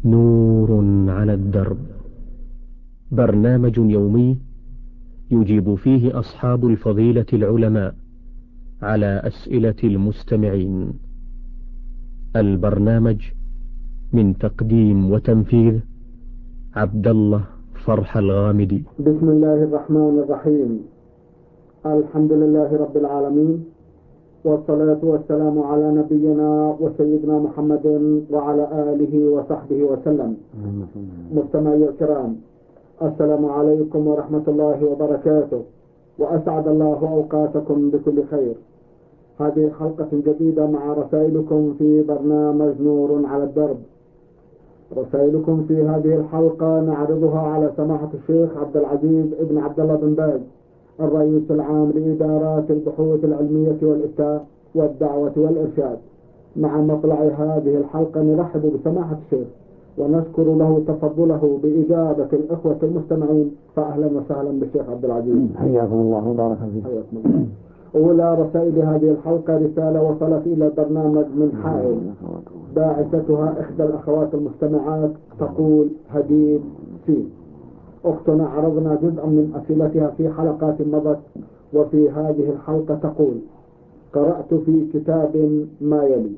نور على الدرب، برنامج يومي يجيب فيه أصحاب الفضيلة العلماء على أسئلة المستمعين. البرنامج من تقديم وتنفيذ عبد الله فرح الغامدي. بسم الله الرحمن الرحيم. الحمد لله رب العالمين، والصلاة والسلام على نبينا وسيدنا محمد وعلى آله وصحبه وسلم. مستمعي الكرام، السلام عليكم ورحمة الله وبركاته، وأسعد الله أوقاتكم بكل خير. هذه حلقة جديدة مع رسائلكم في برنامج نور على الدرب. رسائلكم في هذه الحلقة نعرضها على سماحة الشيخ عبد العزيز ابن عبد الله بن باز، الرئيس العام لإدارات البحوث العلمية والإفتاء والدعوة والإرشاد. مع مطلع هذه الحلقة نرحب بسماحة الشيخ ونشكر له تفضله بإجابة الإخوة المستمعين. فأهلا وسهلا بالشيخ عبد العزيز. حياكم الله وبارك فيكم. حياكم الله. أولى رسائل هذه الحلقة رسالة وصلت إلى البرنامج من حائل، باعثتها إحدى الأخوات المستمعات تقول: هديل سين. أختنا عرضنا جزءا من أسئلتها في حلقات مضت، وفي هذه الحلقة تقول: قرأت في كتاب ما يلي: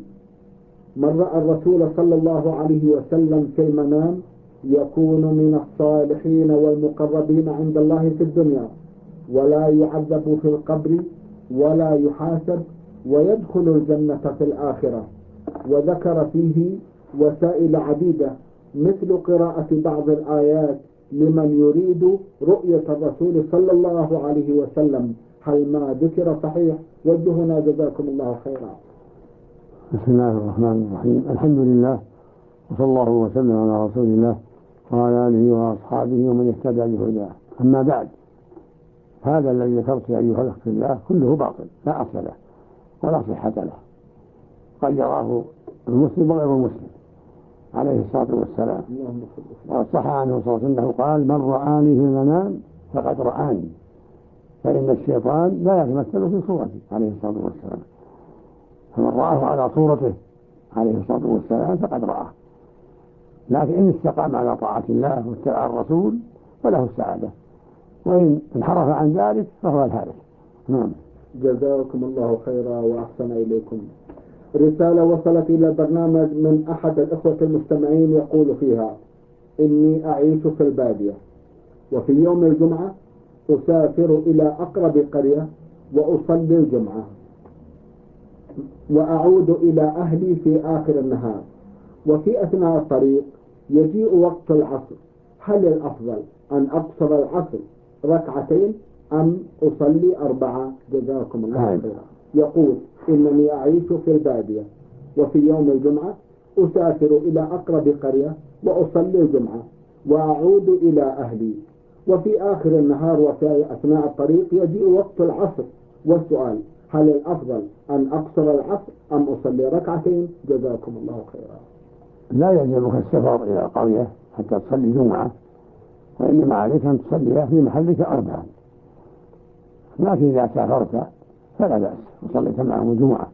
من رأى الرسول صلى الله عليه وسلم في المنام يكون من الصالحين والمقربين عند الله في الدنيا، ولا يعذب في القبر ولا يحاسب، ويدخل الجنة في الآخرة. وذكر فيه وسائل عديدة مثل قراءة بعض الآيات لمن يريد رؤية الرسول صلى الله عليه وسلم. هل ما ذكر صحيح؟ وجهنا جزاكم الله خيرا. بسم الله الرحمن الرحيم. الحمد لله، وصلى الله وسلم على رسول الله وعلى آله وأصحابه ومن اهتدى بهداه. أما بعد، هذا الذي ذكرت أيها الأخ في الله كله باطل، لا أصل له ولا صحة له. قد يراه المسلم وغير المسلم عليه الصلاة والسلام. وصح عنه صلى الله عليه وسلم قال: من رآني في المنام فقد رآني، فإن الشيطان لا يتمثل في صورته عليه الصلاة والسلام. فمن رآه على صورته عليه الصلاة والسلام فقد رآه، لكن إن استقام على طاعة الله واتبع الرسول فله السعادة، وإن انحرف عن ذلك فهو الهالك. نعم. جزاكم الله خيرا وأحسن إليكم. رسالة وصلت إلى البرنامج من أحد الإخوة المستمعين يقول فيها: إني أعيش في البادية، وفي يوم الجمعة أسافر إلى أقرب قرية وأصلي الجمعة، وأعود إلى أهلي في آخر النهار، وفي أثناء الطريق يجيء وقت العصر. هل الأفضل أن أقصر العصر ركعتين أم أصلي 4؟ جزاكم الله خيرا. يقول: إنني أعيش في البادية، وفي يوم الجمعة أسافر إلى أقرب قرية وأصلي الجمعة، وأعود إلى أهلي، وفي آخر النهار وفي أثناء الطريق يجيء وقت العصر. والسؤال: هل الأفضل أن أقصر العصر أم أصلي ركعتين؟ جزاكم الله خيرا. لا يلزمك السفر إلى قرية حتى تصلي جمعة، وإنما عليك أن تصليها في محلك 4. لكن إذا سافرت فلا بأس وصليت معهم الجمعة.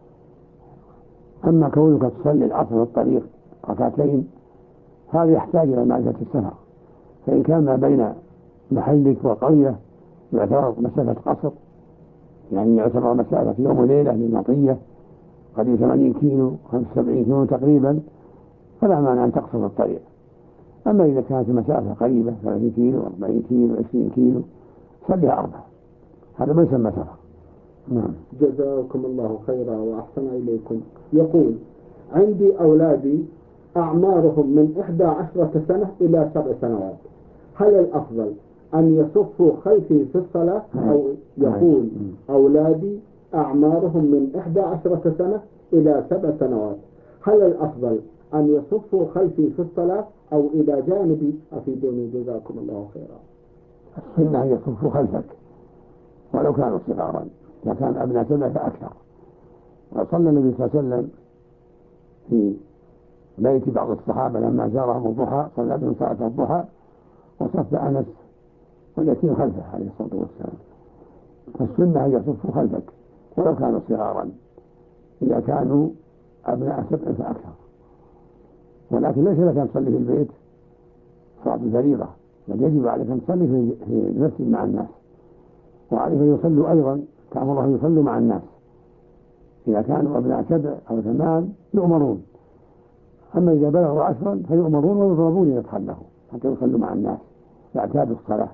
أما كونك تصلي العصر في الطريق ركعتين هذا يحتاج إلى معرفة السفر، فإن كان ما بين محلك وقرية يعتبر مسافة قصر، يعني يعتبر مسافة يوم وليلة للمطية قريب 80 كيلو 75 كيلو تقريبا، فلا مانع أن تقصر الطريق. أما إذا كانت المسافة قريبة 30 كيلو 40 كيلو 20 كيلو صليها 4، هذا ما يسمى سفر. نعم. جزاكم الله خيرا وأحسن إليكم. يقول: عندي أولادي أعمارهم من 11 سنة إلى 7 سنوات، هل الأفضل أن يصفوا خلفي في الصلاة؟ أو يقول: أولادي أعمارهم من 11 سنة إلى 7 سنوات، هل الأفضل أن يصفوا خلفي في الصلاة أو إلى جانبي؟ أفيدوني جزاكم الله خيرا. السنة أن يصفوا خلفك ولو كانوا صغارا، إذا كان أبناء 7 فأكثر. وصلى النبي صلى الله عليه وسلم في بيت بعض الصحابة لما زارهم الضحى، صلى بهم صلاة الضحى وصف أنس واليتيم خلفه عليه الصلاة والسلام. فالسنة أن يصفوا خلفك ولو كانوا صغارا إذا كانوا أبناء 7 فأكثر. ولكن ليس لك أن تصلي في البيت صلاة الفريضة، بل يجب عليك أن تصلي في المسجد مع الناس، وعليك أن يصلوا أيضا تأمرهم يصلوا مع الناس. إذا كانوا أبناء 7 أو 8 يؤمرون، أما إذا بلغوا 10 فيؤمرون ويضربون إذا تخلفوا حتى يصلوا مع الناس يعتادوا الصلاة.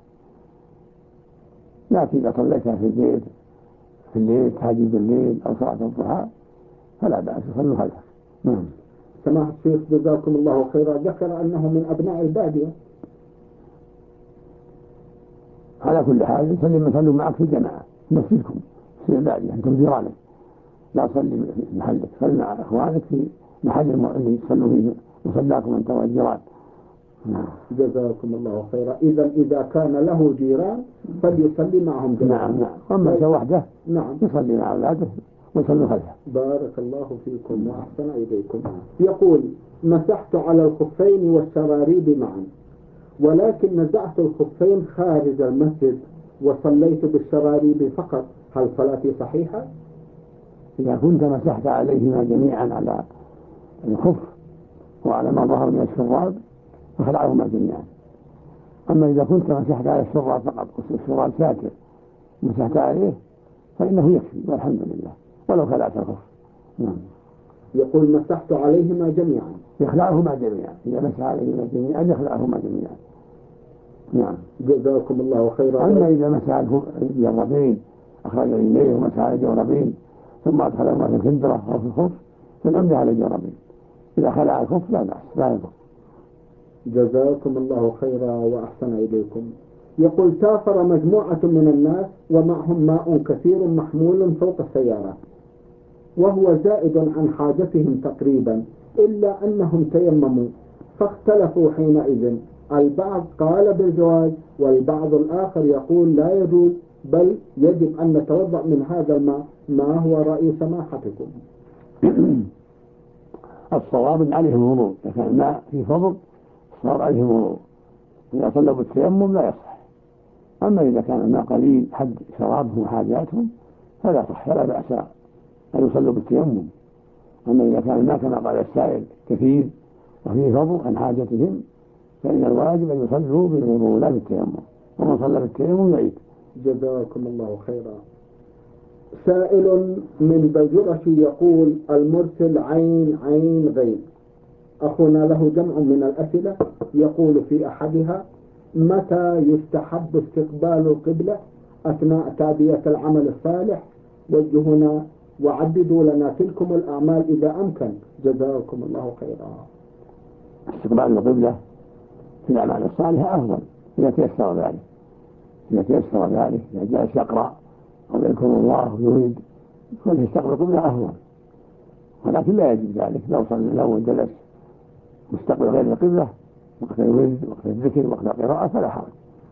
لكن إذا صليتها في البيت في الليل تهجد الليل أو صلاة الضحى فلا بأس، يصلوا خلفك. نعم. سماحة الشيخ جزاكم الله خيرا ذكر أنه من أبناء البادية. على كل حال يصلوا معك في الجماعة مسجدكم في البادية، أنتم جيرانك، لا تصلي في محلك، صلي مع إخوانك في محل اللي تصلوا فيه مصلاكم أنت والجيران. جزاكم الله خيرا. إذا كان له جيران فليصلي معهم جميعا. نعم. أما إذا وحده يصلي مع أولاده ويصلوا خلفه. بارك الله فيكم وأحسن إليكم. يقول: مسحت على الخفين والشراريب معا، ولكن نزعت الخفين خارج المسجد وصليت بالشراريب فقط، هل صلاتي صحيحة؟ إذا كنت مسحت عليهما جميعا على الخف وعلى ما ظهر من الشراب فخلعهما جميعا. أما إذا كنت مسحت على الشراب فقط والشراب ساتر مسحت عليه فإنه يكفي والحمد لله ولو خلعت الخف. نعم. يقول: مسحت عليهما جميعا، يخلعهما جميعا، إذا مسح عليهما جميعا يخلعهما جميعا. نعم. جزاكم الله خيرا. أما إذا مسح الجربين أخرج إليه ومسح على الجربين ثم أدخلهما في الخندرة أو في الخف فالأمر على الجربين، إذا خلع الخف لا بأس لا يضر. جزاكم الله خيرا وأحسن إليكم. يقول: سافر مجموعة من الناس ومعهم ماء كثير محمول فوق السيارة وهو زائد عن حاجتهم تقريبا، إلا أنهم تيمموا فاختلفوا حينئذ، البعض قال بالجواز والبعض الآخر يقول لا يجوز بل يجب أن نتوضأ من هذا الماء، ما هو رأي سماحتكم؟ الصواب أن عليه الوضوء، إذا كان الماء في فضل الصواب عليه الوضوء، إذا صلوا بالتيمم لا يصح. أما إذا كان الماء قليل حد شرابهم وحاجاتهم فلا صح، فلا بأس أن يصلوا بالتيمم. أما إذا كان الماء كما قال السائل كثير وفيه فضل عن حاجتهم فإن الواجب أن يصلوا بالوضوء لا بالتيمم، ومن صلى بالتيمم يعيد. جزاكم الله خيرا. سائل من بلجرش يقول: المرسل عين عين غين، أخونا له جمع من الأسئلة، يقول في أحدها: متى يستحب استقبال القبلة أثناء تأدية العمل الصالح؟ وجهنا وعددوا لنا تلكم الأعمال إذا أمكن، جزاكم الله خيرا. استقبال القبلة في الأعمال الصالحة أفضل إذا تيسر ذلك، إذا جالس يقرأ أو يذكر الله يريد كل يستقبل القبلة أفضل، ولكن لا يجب ذلك لو جلس مستقبل غير القبلة وقت الورد وقت الذكر وقت القراءة فلا حرج،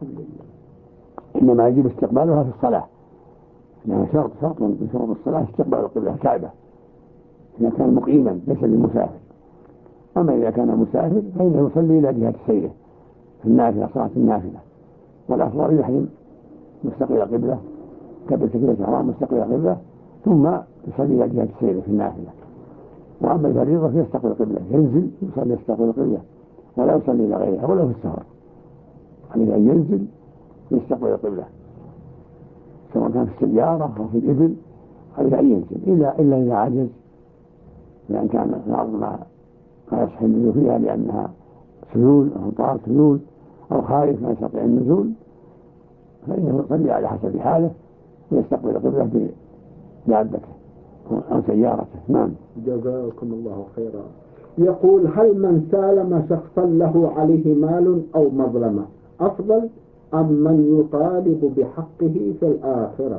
إنما يجب استقبالها في الصلاة، لأنها شرط من شروط الصلاة استقبال القبلة الكعبة إذا كان مقيما ليس للمسافر. أما إذا كان مسافر فإنه يصلي إلى جهة السير في النافلة، صلاة النافلة، والأفضل يحرم مستقبل القبلة كبر تكبيرة الإحرام مستقبل القبلة ثم يصلي إلى جهة السير في النافلة. وأما الفريضة فيستقبل القبلة، ينزل يصلي يستقبل القبلة ولا يصلي إلى غيرها ولو في السفر، عليه أن ينزل يستقبل القبلة سواء كان في السيارة أو في الإبل، عليه أن ينزل إلا إذا عجز، لأن كان الأرض ما يصح النزول فيها لأنها سيول أو أمطار سيول أو خائف ما يستطيع النزول، فإنه يصلي على حسب حاله ويستقبل القبلة بدابته أو سيارته. نعم. جزاكم الله خيرا. يقول: هل من سالم شخصا له عليه مال أو مظلمة أفضل أم من يطالب بحقه في الآخرة؟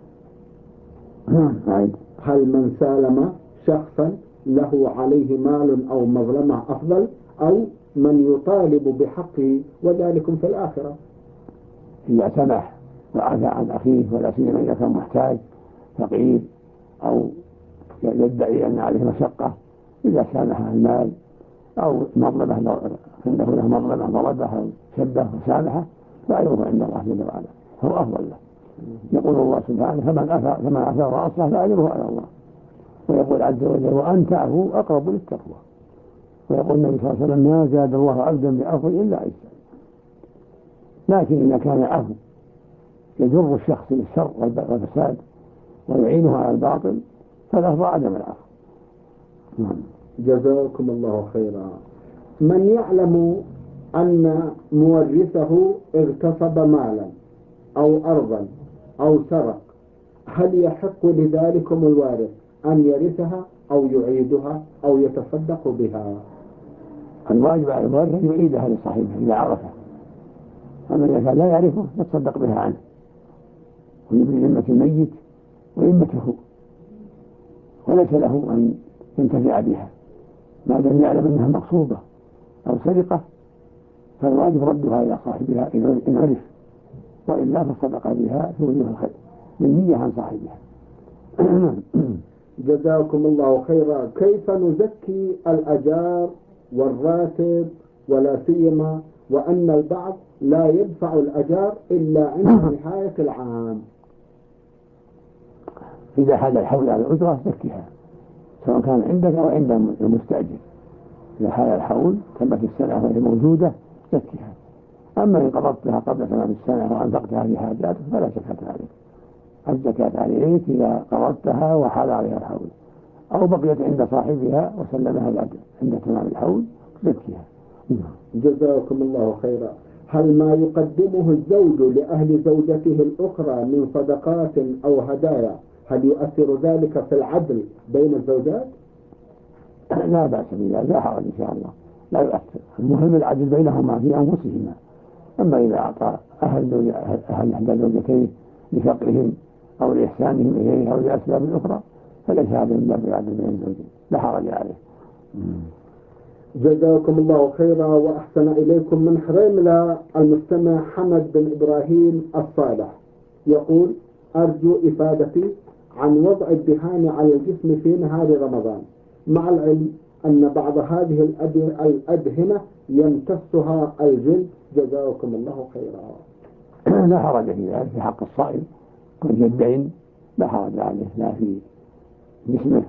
هل من سالم شخصا له عليه مال أو مظلمة أفضل أو من يطالب بحقه وذلك في الآخرة؟ إذا سمح وعفى عن أخيه ولا سيما إذا كان محتاج فقير أو يدعي أن عليه مشقة، إذا سامح المال أو مظلمة عنده له مظلمة ضربه أو شبه وسامحه فأجره عند الله جل وعلا هو أفضل له. يقول الله سبحانه: فمن عفا وأصلح فأجره على الله. ويقول عز وجل: وأن تعفوا أقرب للتقوى. ويقول النبي صلى الله عليه وسلم ما زاد الله عبدا بعفو إلا عزا. لكن إذا كان العفو يجر الشخص للشر والفساد ويعينه على الباطل فالأفضل عدم العفو. جزاكم الله خيرا. من يعلم أن مورثه اغتصب مالا أو أرضا أو سرق، هل يحق لذلكم الوارث أن يرثها أو يعيدها أو يتصدق بها؟ الواجب على الوارث أن يعيدها لصاحبه إذا عرفه، أما إذا كان لا يعرفه يتصدق بها عنه ويبني ذمة الميت وذمته، وليس له أن ينتفع بها ما دام يعلم أنها مقصودة أو سرقة، فالواجب ردها إلى صاحبها إن عرف، وإلا فالصدقة بها في وجوه الخير بالنية عن صاحبها. جزاكم الله خيرا. كيف نزكي الأجار والراتب، ولا سيما وأن البعض لا يدفع الأجار إلا عند نهاية العام؟ إذا حال الحول على الأجرة زكيها سواء كان عندك أو عند المستأجر. إذا حال الحول تمت السنة وهي موجودة زكيها. أما إن قبضتها قبل تمام السنة وأنفقتها في حاجاتك فلا زكاة عليك. الزكاة عليك إذا قبضتها وحال عليها الحول، أو بقيت عند صاحبها وسلمها بعد عند تمام الحول زكيها. جزاكم الله خيرا. هل ما يقدمه الزوج لأهل زوجته الأخرى من صدقات أو هدايا هل يؤثر ذلك في العدل بين الزوجات؟ لا بأس بذلك، لا حرج إن شاء الله، لا يؤثر. المهم العدل بينهما في أنفسهما. أما إذا أعطى أهل إحدى الزوجتين لفقرهم أو لإحسانهم إليه أو لأسباب أخرى فليس هذا من باب العدل بين الزوجين، لا حرج عليه. جزاكم الله خيرا وأحسن إليكم. من حريملة المستمع حمد بن إبراهيم الصالح يقول: أرجو إفادتي عن وضع الدهان على الجسم في نهار رمضان، مع العلم أن بعض هذه الأدهنة يمتصها الجلد، جزاكم الله خيرا. لا حرج في ذلك في حق الصائم والجدين، لا حرج عليه لا في جسمه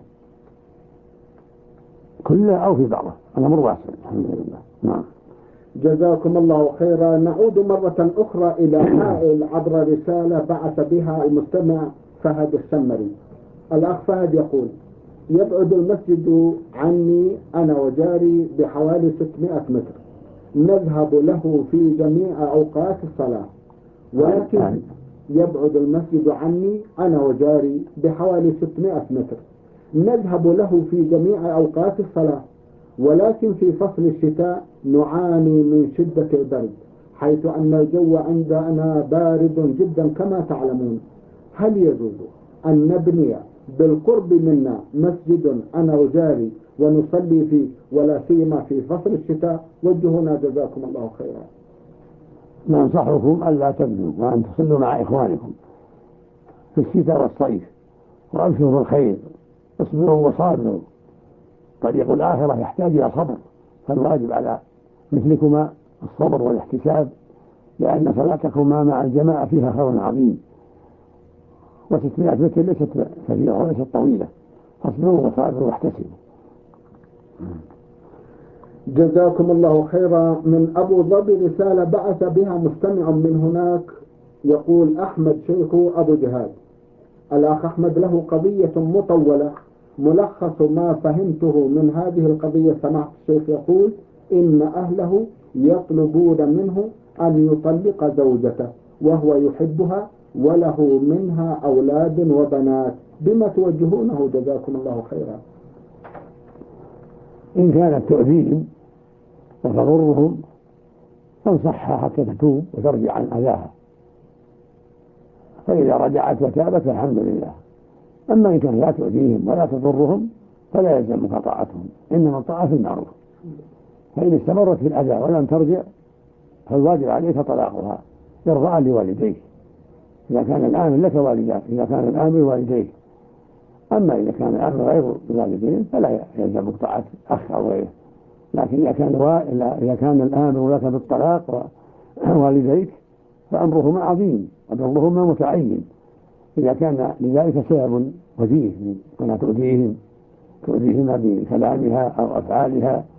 كله أو في بعضه، الأمر واسع الحمد لله. نعم. جزاكم الله خيرا. نعود مرة أخرى إلى حائل عبر رسالة بعث بها المستمع فهد السمري. الأخ فهد يقول: يبعد المسجد عني أنا وجاري بحوالي 600 متر، نذهب له في جميع أوقات الصلاة، ولكن يبعد المسجد عني أنا وجاري بحوالي 600 متر، نذهب له في جميع أوقات الصلاة، ولكن في فصل الشتاء نعاني من شدة البرد، حيث أن الجو عندنا بارد جدا كما تعلمون. هل يجوز أن نبني بالقرب منا مسجد أنا وجاري ونصلي فيه، ولا سيما في فصل الشتاء؟ وجهونا جزاكم الله خيرا. ننصحكم ألا تبنوا وأن تصلوا مع إخوانكم في الشتاء والصيف، وأبشروا بالخير، اصبروا وصابروا. طريق الآخرة يحتاج إلى صبر، فالواجب على مثلكما الصبر والاحتساب، لأن صلاتكما مع الجماعة فيها خير عظيم، و600 متر ليست كثيرة وليست طويلة، فاصبروا وصابروا واحتسبوا. جزاكم الله خيرا. من أبو ظبي رسالة بعث بها مستمع من هناك يقول: أحمد شيخ أبو جهاد. الأخ أحمد له قضية مطولة، ملخص ما فهمته من هذه القضية سماحة الشيخ يقول: إن أهله يطلبون منه أن يطلق زوجته وهو يحبها وله منها أولاد وبنات، بما توجهونه جزاكم الله خيرا؟ إن كانت تؤذيهم وتضرهم فانصحها حتى تتوب وترجع عن أذاها، فإذا رجعت وتابت فالحمد لله. أما إن كانت لا تؤذيهم ولا تضرهم فلا يلزمك طاعتهم، إنما الطاعة في المعروف. فإن استمرت في الأذى ولم ترجع فالواجب عليك طلاقها إرضاء لوالديك، إذا كان الآمر لك والداك، إذا كان الآمر والديك. أما إذا كان الآمر غير الوالدين فلا يلزمك طاعة أخ أو غيره. لكن إذا كان الآمر لك بالطلاق ووالديك فأمرهما عظيم وضرهما متعين، إذا كان لذلك سبب وجيه، كنا تؤذيهما بكلامها أو أفعالها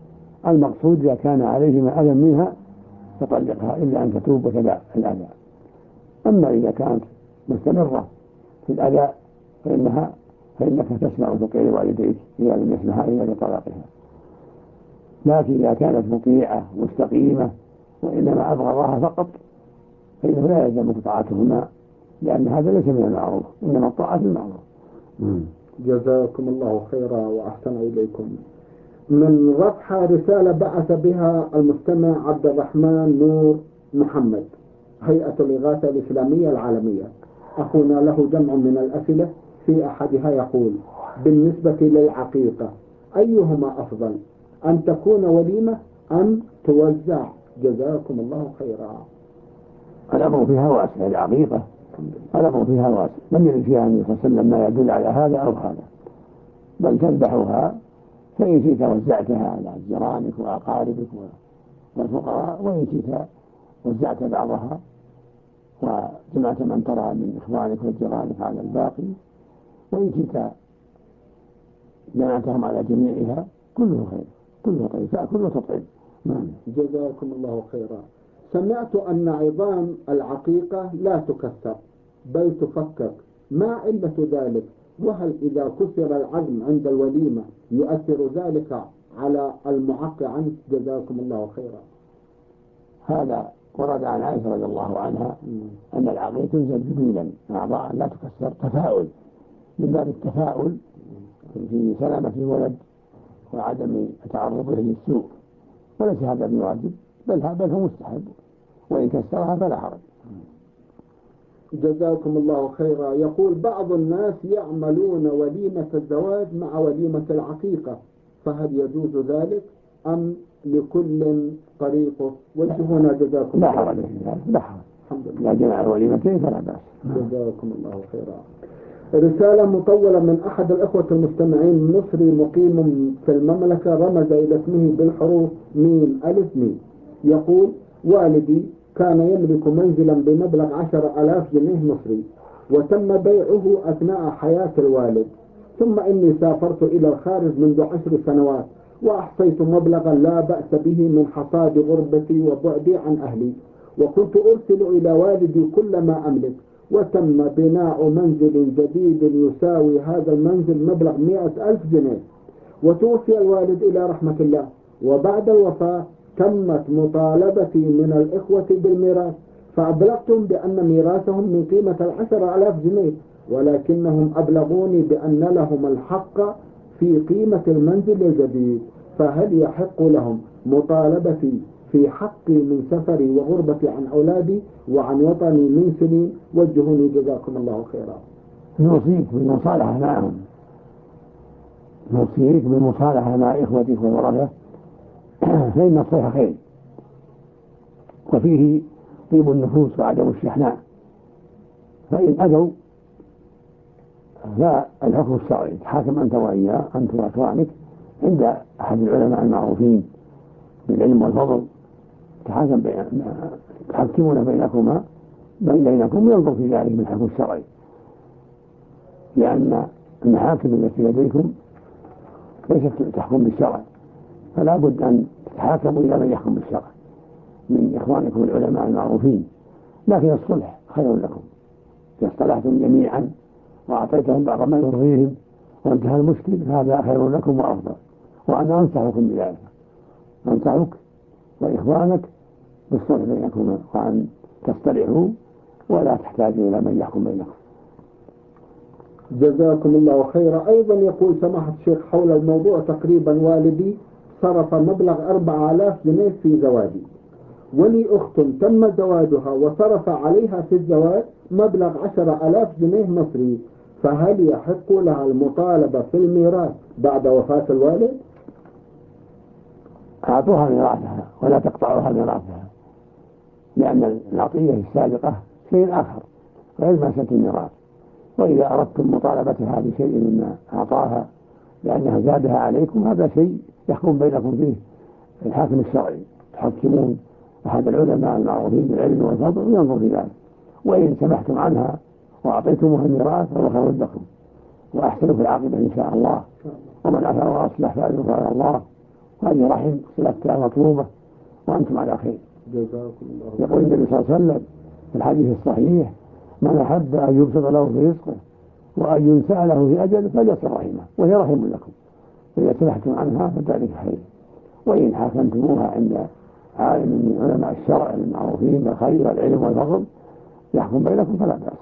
المقصود إذا كان عليهما أذى منها فطلقها إلا أن تتوب وتدع الأذى. أما إذا كانت مستمرة في الأذى فإنك تسمع وتطيع والديك إذا لم يسمحا إلا بطلاقها. لكن إذا كانت مطيعة مستقيمة وإنما أبغضها فقط فإنه لا يلزم طاعتهما، لأن هذا ليس من المعروف، إنما الطاعة المعروف. جزاكم الله خيرا وأحسن إليكم. من رفح رسالة بعث بها المستمع عبد الرحمن نور محمد، هيئة الإغاثة الإسلامية العالمية. أخونا له جمع من الأسئلة، في أحدها يقول: بالنسبة للعقيقة أيهما أفضل، أن تكون وليمة أم توزع؟ جزاكم الله خيرا. الأمر فيها واسع، العقيقة الأمر فيها واسع، لم يرد فيها النبي صلى الله عليه وسلم ما يدل على هذا أو هذا، بل تذبحها فإن شئت وزعتها على جيرانك وأقاربك والفقراء، وإن شئت وزعت بعضها وجمعت من ترى من إخوانك وجيرانك على الباقي، وإن شئت جمعتهم على جميعها، كله خير، كله طيب، تأكل وتطعم. جزاكم الله خيرا. سمعت أن عظام العقيقة لا تكسر بل تفكك، ما علة ذلك؟ وهل إذا كسر العظم عند الوليمة يؤثر ذلك على المعق عنه؟ جزاكم الله خيرا. هذا ورد عن عائشة رضي الله عنها أن العقيقة تنزل جبيلا أعضاء لا تكسر، تفاؤل، من باب التفاؤل في سلامة الولد وعدم تعرضه للسوء، وليس هذا بواجب، بل هو مستحب، وإن كسرها فلا حرج. جزاكم الله خيرا. يقول: بعض الناس يعملون وليمة الزواج مع وليمة العقيقة، فهل يجوز ذلك أم لكل طريقه؟ وجهونا جزاكم الله. لا حرج، لا حرج، لا جمع الوليمتين فلا بأس. جزاكم الله خيرا. رسالة مطولة من أحد الأخوة المستمعين، مصري مقيم في المملكة، رمز إلى اسمه بالحروف ميم ألف ميم. يقول: والدي كان يملك منزلا بمبلغ 10,000 جنيه مصري، وتم بيعه أثناء حياة الوالد، ثم إني سافرت إلى الخارج منذ 10 سنوات وأحصيت مبلغا لا بأس به من حصاد غربتي وبعدي عن أهلي، وكنت أرسل إلى والدي كل ما أملك، وتم بناء منزل جديد يساوي هذا المنزل مبلغ 100,000 جنيه، وتوفي الوالد إلى رحمة الله، وبعد الوفاة تمت مطالبتي من الإخوة بالميراث، فأبلغتهم بأن ميراثهم من قيمة 10,000 جنيه، ولكنهم أبلغوني بأن لهم الحق في قيمة المنزل الجديد، فهل يحق لهم مطالبتي في حقي من سفري وغربتي عن أولادي وعن وطني من سنين؟ وجهوني جزاكم الله خيرا. نوصيك بالمصالحة معهم، نوصيك بالمصالحة مع إخوتك والورثة، فإن الصلح خير، وفيه طيب النفوس وعدم الشحناء، فإن أذوا فالحكم الشرعي تحاكم أنت وإياه، أنت وأخوانك عند أحد العلماء المعروفين بالعلم والفضل، تحكمون بينكم وينظر في ذلك بالحكم الشرعي، لأن المحاكم التي لديكم ليست تحكم بالشرع، فلا بد أن تتحاكموا إلى من يحكم بالشرع من إخوانكم العلماء المعروفين. لكن الصلح خير لكم، إذا اصطلحتم جميعا وأعطيتهم بعض ما يرضيهم وانتهى المشكل، هذا خير لكم وأفضل، وأنا أنصحكم بذلك، أنصحك وإخوانك بالصلح بينكم، وأن تصطلحوا ولا تحتاجوا إلى من يحكم بينكم. جزاكم الله خيرا. أيضا يقول سماحة الشيخ حول الموضوع تقريبا: والدي صرف مبلغ 4,000 جنيه في زواجي، ولي أخت تم زواجها وصرف عليها في الزواج مبلغ 10,000 جنيه مصري، فهل يحق لها المطالبة في الميراث بعد وفاة الوالد؟ أعطوها ميراثها ولا تقطعوها ميراثها، لأن العطية السابقة شيء آخر غير مسألة الميراث، وإذا أردتم مطالبتها بشيء مما أعطاها لأنها زادها عليكم، هذا شيء يحكم بينكم فيه الحاكم الشرعي، تحكمون أحد العلماء المعروفين بالعلم والفضل وينظر في ذلك، وإن سمحتم عنها وأعطيتموها الميراث فهو خير لكم وأحسن في العاقبة إن شاء الله، ومن عفا وأصلح فأجره على الله، هذه رحم صلتها مطلوبة وأنتم على خير. جزاكم الله. يقول النبي صلى الله عليه وسلم في الحديث الصحيح: من أحب أن يبسط له في رزقه وأن ينسأ له في أجله فليصل رحمه وهي رحم لكم، فإذا سمحتم عنها فذلك خير، وإن حاكمتموها عند عالم من علماء الشرع المعروفين بالخير والعلم والفضل يحكم بينكم فلا بأس.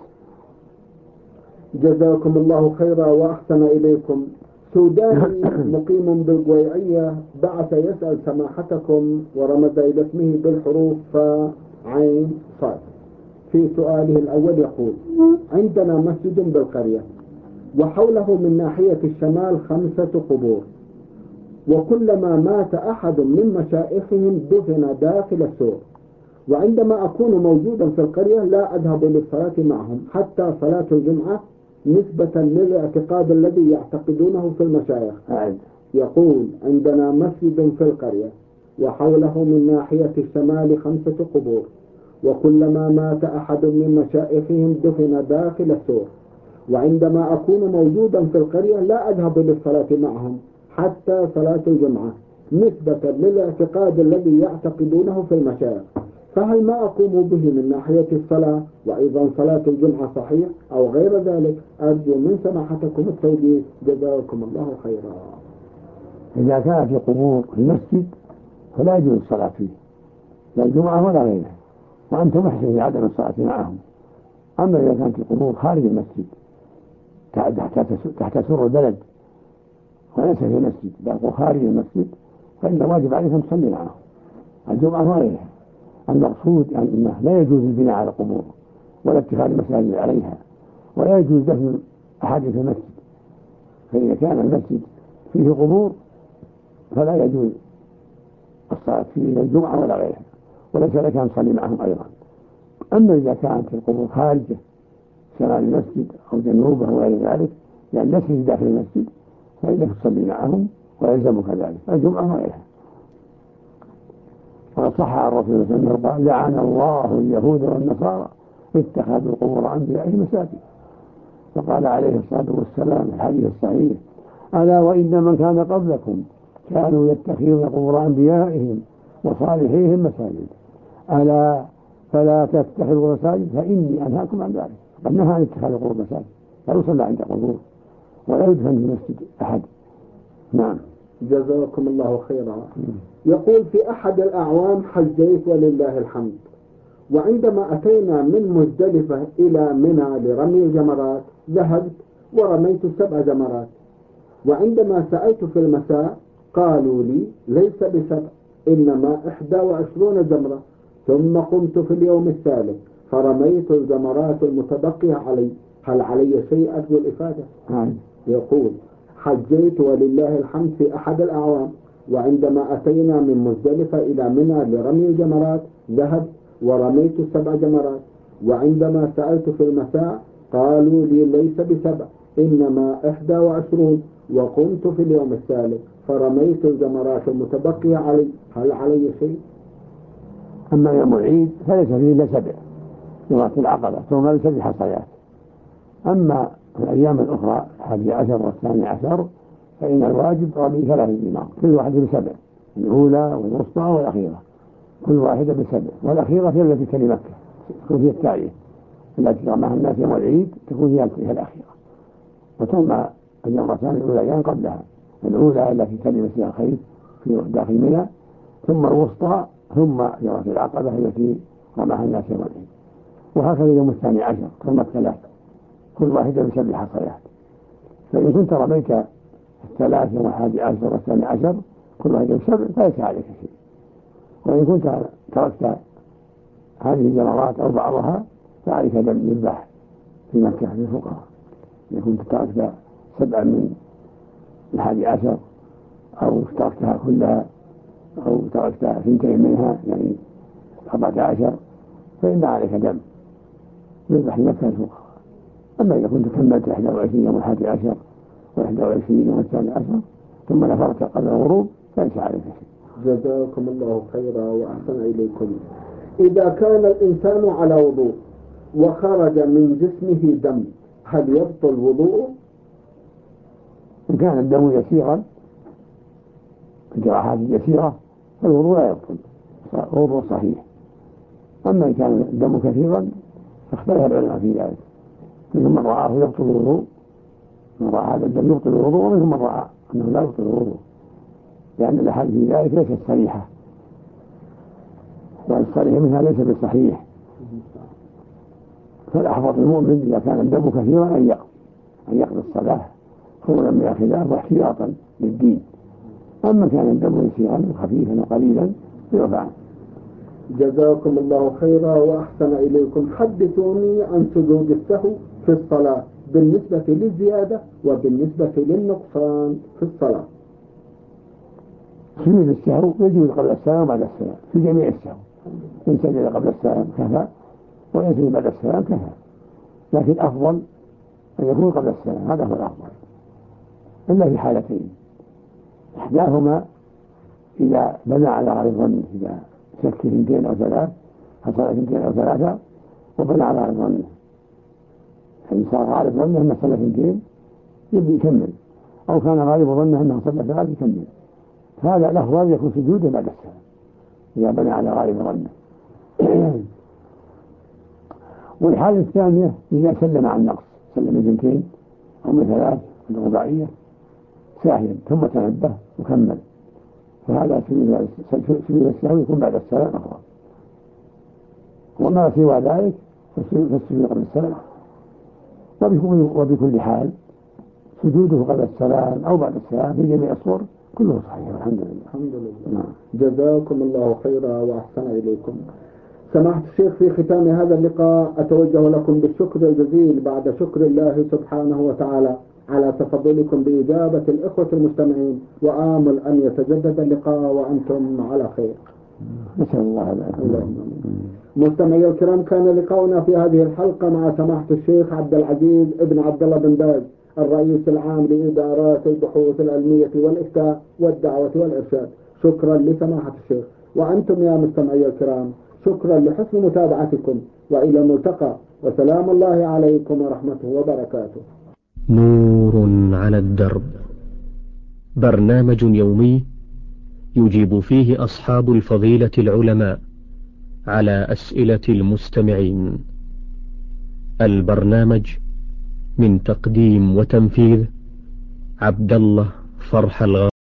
جزاكم الله خيرا وأحسن إليكم. سوداني مقيم بالقويعية بعث يسأل سماحتكم ورمز إلى اسمه بالحروف عين صاد. في سؤاله الأول يقول: عندنا مسجد بالقرية وحوله من ناحية الشمال 5 قبور، وكلما مات أحد من مشائخهم دفن داخل السور، وعندما أكون موجودا في القرية لا أذهب للصلاة معهم حتى صلاة الجمعة نسبة للاعتقاد الذي يعتقدونه في المشايخ. يقول: عندنا مسجد في القرية وحوله من ناحية الشمال 5 قبور، وكلما مات أحد من مشائخهم دفن داخل السور، وعندما أكون موجودا في القرية لا أذهب للصلاة معهم حتى صلاة الجمعة نسبة للاعتقاد الذي يعتقدونه في المشايخ، فهل ما أقوم به من ناحية الصلاة وأيضا صلاة الجمعة صحيح أو غير ذلك؟ أرجو من سماحتكم التوجيه، جزاكم الله خيرا. إذا كانت القبور في المسجد فلا يجوز الصلاة فيه لا الجمعة ولا غيرها، وأنتم محسن في عدم الصلاة معهم. أما إذا كانت القبور خارج المسجد تحت سور البلد وليس في المسجد بل خارج المسجد فإن الواجب عليكم أن تصلي معهم الجمعة وغيرها. المقصود أنه لا يجوز البناء على القبور ولا اتخاذ المساجد عليها، ولا يجوز دفن أحد في المسجد، فإذا كان المسجد فيه قبور فلا يجوز الصلاة فيه لا الجمعة ولا غيرها، وليس لك أن تصلي معهم أيضا. أما إذا كانت القبور خارجة شمال المسجد أو جنوبه أو غير ذلك يعني ليس في داخل المسجد فإنك تصلي معهم ويلزمك ذلك الجمعة وغيرها. وقد صح عن الرسول صلى الله عليه وسلم قال: لعن الله اليهود والنصارى اتخذوا قبور أنبيائهم مساجد. فقال عليه الصلاة والسلام في الحديث الصحيح: ألا وإن من كان قبلكم كانوا يتخذون قبور أنبيائهم وصالحيهم مساجد، ألا فلا تتخذوا مساجد فإني أنهاكم عن ذلك. قد نهى عن اتخاذ قبور مساجد، لا يصلى عند قبور ولا يدفن في المسجد أحد. نعم. جزاكم الله خيرا. يقول: في أحد الأعوام حجيت ولله الحمد، وعندما أتينا من مزدلفة إلى منى لرمي الجمرات ذهبت ورميت 7 جمرات، وعندما سألت في المساء قالوا لي ليس ب7 إنما 21 جمرة، ثم قمت في اليوم الثالث فرميت الجمرات المتبقية علي، هل علي شيء؟ أرجو الإفادة. يقول: حجيت ولله الحمد في أحد الأعوام، وعندما أتينا من مزدلفة إلى منى لرمي الجمرات ذهبت ورميت 7 جمرات، وعندما سألت في المساء قالوا لي ليس ب7 إنما 21، وقمت في اليوم الثالث فرميت الجمرات المتبقية علي، هل علي شيء؟ أما يوم العيد فليس فيه إلا 7 جمرات العقبة ثم ليس بحصيات. أما الأيام الأخرى 11 والثاني عشر فإن الواجب رمي 3 جمار كل واحدة ب7، الأولى والوسطى والأخيرة كل واحدة ب7، والأخيرة هي التي تلي مكة تكون فيها التعريف التي رماها الناس يوم العيد تكون هي الأخيرة، وثم الجمرتان الأوليان قبلها، الأولى التي تلي مسجد الخيف في داخل منى، ثم الوسطى، ثم جمرة العقبة التي رماها الناس يوم العيد، وهكذا يوم الثاني عشر ثم 3 كل واحدة ب7 حصيات. فإن كنت رميت 3 و11 والثاني عشر كل واحدة ب7 فليس عليك شيء، وإن كنت تركت هذه الجمرات أو بعضها فعليك دم يذبح في مكة للفقراء. إن كنت تركت 7 من 11 أو تركتها كلها أو تركت 2 منها يعني 14 فإن عليك دم يذبح في مكة للفقراء. أما إذا كنت كملت 21 يوم 11 و21 يوم الثاني عشر ثم نفرت قبل الغروب فليس عليك شيء. جزاكم الله خيرا وأحسن إليكم. إذا كان الإنسان على وضوء وخرج من جسمه دم هل يبطل وضوءه؟ إن كان الدم يسيرا الجراحات اليسيرة فالوضوء لا يبطل، وضوء صحيح. أما إن كان الدم كثيرا فاختلف العلماء في ذلك، منهم من رآه يبطل الوضوء، من رأى هذا الدم يبطل الوضوء، ومنهم من رأى أنه لا يبطل الوضوء، لأن الأحاديث في ذلك ليست صريحة، والصريح منها ليس بصحيح. فالأحوط المؤمن إذا كان الدم كثيرا أن يقضي الصلاة خولا من الخلاف واحتياطا للدين. أما كان الدم يسيرا خفيفا وقليلا فيعفى عنه. جزاكم الله خيرا وأحسن إليكم. حدثوني عن سجود السهو في الصلاة بالنسبة للزيادة وبالنسبة للنقصان في الصلاة. سجود السهو يجوز قبل السلام وبعد السلام في جميع السهو، إن سجد قبل السلام كفى، وإن سجد بعد السلام كفى، لكن أفضل أن يكون قبل السلام، هذا هو الأفضل، إلا في حالتين: إحداهما إذا بنى على غير ظنه، إذا شك في 2 أو 3 حصل 2 أو 3 وبنى على غير ظنه، فإن صار غالب ظنه أنه صلى 2 يبدأ يكمل، أو كان غالب ظنه أنه صلى 3 يكمل. هذا الأفضل يكون سجوده بعد السلام إذا بنى على غالب ظنه. والحالة الثانية إذا سلم عن نقص، سلم من 2 أو من 3 الرباعية ساهيا ثم تنبه وكمل، فهذا سجود السهو يكون بعد السلام أفضل. وما سوى ذلك فالسجود قبل السلام. وبكل حال سجوده قبل السلام أو بعد السلام في جميع الصور كله صحيح والحمد لله. الحمد لله. جزاكم الله خيرا وأحسن إليكم. سماحة الشيخ، في ختام هذا اللقاء أتوجه لكم بالشكر الجزيل بعد شكر الله سبحانه وتعالى على تفضلكم بإجابة الإخوة المستمعين، وآمل أن يتجدد اللقاء وأنتم على خير. نسأل الله ذلك. مستمعي الكرام، كان لقاؤنا في هذه الحلقة مع سماحة الشيخ عبد العزيز ابن عبد الله بن باز، الرئيس العام لإدارات البحوث العلمية والإفتاء والدعوة والإرشاد. شكرا لسماحة الشيخ، وأنتم يا مستمعي الكرام شكرا لحسن متابعتكم، وإلى الملتقى، وسلام الله عليكم ورحمته وبركاته. نور على الدرب، برنامج يومي يجيب فيه أصحاب الفضيلة العلماء على أسئلة المستمعين. البرنامج من تقديم وتنفيذ عبد الله فرح الغامدي.